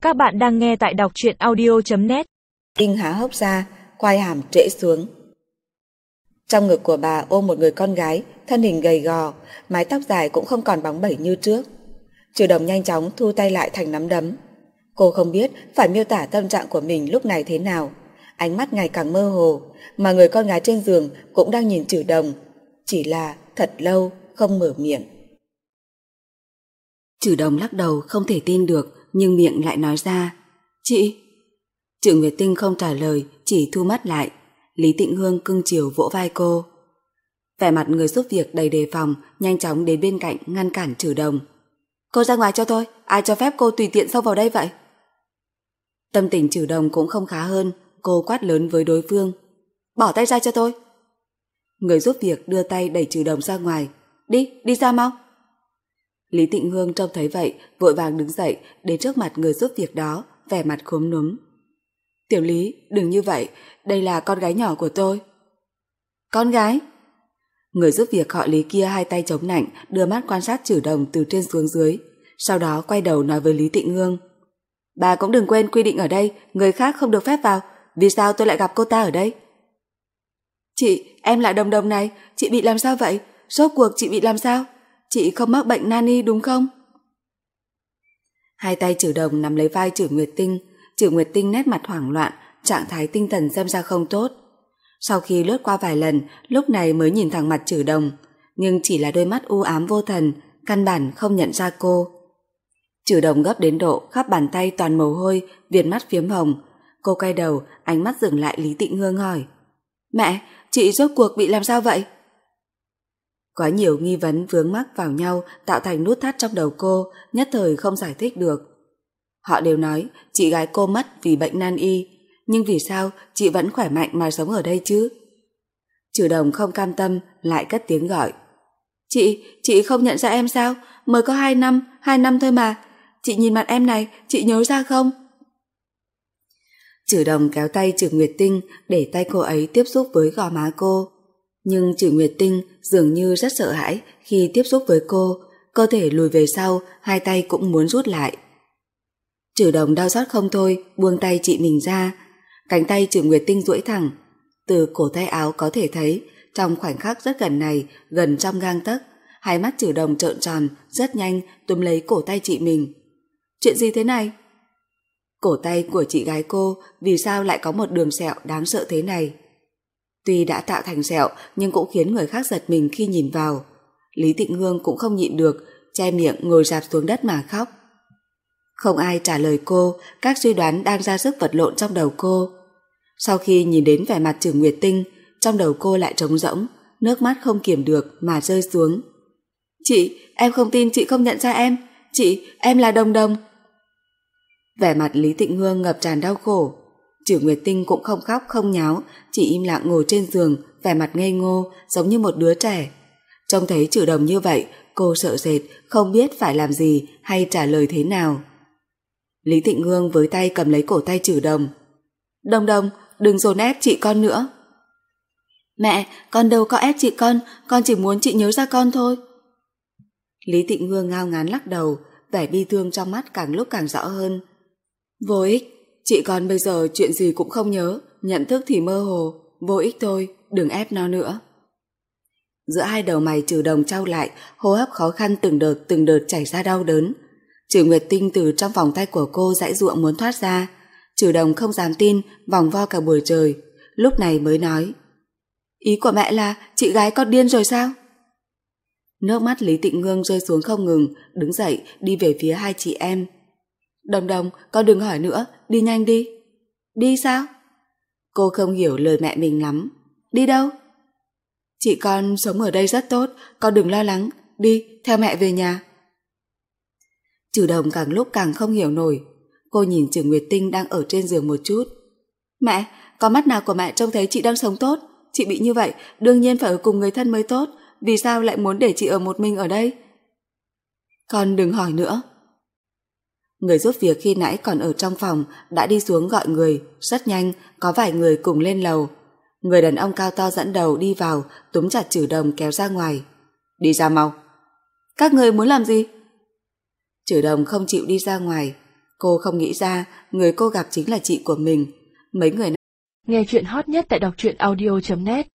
Các bạn đang nghe tại đọc truyện audio.net. Tinh há hốc ra, quai hàm trễ xuống. Trong ngực của bà ôm một người con gái, thân hình gầy gò, mái tóc dài cũng không còn bóng bẩy như trước. Trừ Đồng nhanh chóng thu tay lại thành nắm đấm. Cô không biết phải miêu tả tâm trạng của mình lúc này thế nào. Ánh mắt ngày càng mơ hồ, mà người con gái trên giường cũng đang nhìn Trừ Đồng. Chỉ là thật lâu không mở miệng. Trừ Đồng lắc đầu không thể tin được, nhưng miệng lại nói ra: "Chị." Trừ Nguyệt Tinh không trả lời, chỉ thu mắt lại. Lý Tịnh Hương cưng chiều vỗ vai cô. Vẻ mặt người giúp việc đầy đề phòng, nhanh chóng đến bên cạnh ngăn cản Trừ Đồng. "Cô ra ngoài cho tôi, ai cho phép cô tùy tiện xông vào đây vậy?" Tâm tình Trừ Đồng cũng không khá hơn, cô quát lớn với đối phương: "Bỏ tay ra cho tôi." Người giúp việc đưa tay đẩy Trừ Đồng ra ngoài. Đi ra mau." Lý Tịnh Hương trông thấy vậy, vội vàng đứng dậy đến trước mặt người giúp việc đó, vẻ mặt khúm núm. "Tiểu Lý, đừng như vậy, đây là con gái nhỏ của tôi." "Con gái?" Người giúp việc họ Lý kia hai tay chống nạnh, đưa mắt quan sát Trừ Đồng từ trên xuống dưới, sau đó quay đầu nói với Lý Tịnh Hương: "Bà cũng đừng quên quy định ở đây, người khác không được phép vào, vì sao tôi lại gặp cô ta ở đây?" "Chị, em là Đồng Đồng này, chị bị làm sao vậy? Rốt cuộc chị bị làm sao? Chị không mắc bệnh nani đúng không?" Hai tay Trừ Đồng nắm lấy vai Trừ Nguyệt Tinh. Trừ Nguyệt Tinh nét mặt hoảng loạn, trạng thái tinh thần xem ra không tốt. Sau khi lướt qua vài lần, lúc này mới nhìn thẳng mặt Trừ Đồng, nhưng chỉ là đôi mắt u ám vô thần, căn bản không nhận ra cô. Trừ Đồng gấp đến độ khắp bàn tay toàn mồ hôi, viền mắt phiếm hồng. Cô quay đầu, ánh mắt dừng lại Lý Tịnh Hương hỏi: "Mẹ, chị rốt cuộc bị làm sao vậy?" Quá nhiều nghi vấn vướng mắc vào nhau tạo thành nút thắt trong đầu cô, nhất thời không giải thích được. Họ đều nói chị gái cô mất vì bệnh nan y, nhưng vì sao chị vẫn khỏe mạnh mà sống ở đây chứ? Trừ Đồng không cam tâm, lại cất tiếng gọi: Chị không nhận ra em sao? Mới có 2 năm thôi mà. Chị nhìn mặt em này, chị nhớ ra không?" Trừ Đồng kéo tay Trừ Nguyệt Tinh để tay cô ấy tiếp xúc với gò má cô. Nhưng Trừ Nguyệt Tinh dường như rất sợ hãi khi tiếp xúc với cô, cơ thể lùi về sau, hai tay cũng muốn rút lại. Trừ Đồng đau xót không thôi, buông tay chị mình ra. Cánh tay Trừ Nguyệt Tinh duỗi thẳng, từ cổ tay áo có thể thấy, trong khoảnh khắc rất gần này, gần trong gang tấc, hai mắt Trừ Đồng trợn tròn, rất nhanh túm lấy cổ tay chị mình. "Chuyện gì thế này?" Cổ tay của chị gái cô vì sao lại có một đường sẹo đáng sợ thế này? Tuy đã tạo thành sẹo nhưng cũng khiến người khác giật mình khi nhìn vào. Lý Tịnh Hương cũng không nhịn được, che miệng ngồi rạp xuống đất mà khóc. Không ai trả lời cô, các suy đoán đang ra sức vật lộn trong đầu cô. Sau khi nhìn đến vẻ mặt Trừ Nguyệt Tinh, trong đầu cô lại trống rỗng, nước mắt không kiềm được mà rơi xuống. Chị, em không tin chị không nhận ra em. Chị, em là Đồng Đồng." Vẻ mặt Lý Tịnh Hương ngập tràn đau khổ. Trừ Nguyệt Tinh cũng không khóc không nháo, chỉ im lặng ngồi trên giường, vẻ mặt ngây ngô, giống như một đứa trẻ. Trông thấy Trừ Đồng như vậy, cô sợ sệt, không biết phải làm gì hay trả lời thế nào. Lý Tịnh Hương với tay cầm lấy cổ tay Trừ Đồng. "Đồng Đồng, đừng dồn ép chị con nữa." "Mẹ, con đâu có ép chị con chỉ muốn chị nhớ ra con thôi." Lý Tịnh Hương ngao ngán lắc đầu, vẻ bi thương trong mắt càng lúc càng rõ hơn. "Vô ích, chị con bây giờ chuyện gì cũng không nhớ, nhận thức thì mơ hồ, vô ích thôi, đừng ép nó nữa." Giữa hai đầu mày Trừ Đồng chau lại, hô hấp khó khăn từng đợt chảy ra đau đớn. Trừ Nguyệt Tinh từ trong vòng tay của cô giãy giụa muốn thoát ra. Trừ Đồng không dám tin, vòng vo cả buổi trời, lúc này mới nói: "Ý của mẹ là chị gái con điên rồi sao?" Nước mắt Lý Tịnh Hương rơi xuống không ngừng, đứng dậy đi về phía hai chị em. "Đồng Đồng, con đừng hỏi nữa, đi nhanh đi." "Đi sao?" Cô không hiểu lời mẹ mình lắm. "Đi đâu?" "Chị con sống ở đây rất tốt, con đừng lo lắng, đi, theo mẹ về nhà." Trừ Đồng càng lúc càng không hiểu nổi. Cô nhìn Trừ Nguyệt Tinh đang ở trên giường một chút. "Mẹ, có mắt nào của mẹ trông thấy chị đang sống tốt? Chị bị như vậy, đương nhiên phải ở cùng người thân mới tốt, vì sao lại muốn để chị ở một mình ở đây?" "Con đừng hỏi nữa." Người giúp việc khi nãy còn ở trong phòng đã đi xuống gọi người, rất nhanh có vài người cùng lên lầu. Người đàn ông cao to dẫn đầu đi vào, túm chặt Trừ Đồng kéo ra ngoài. "Đi ra mau." "Các người muốn làm gì?" Trừ Đồng không chịu đi ra ngoài. Cô không nghĩ ra người cô gặp chính là chị của mình. Mấy người nghe chuyện hot nhất tại đọc truyện audio.net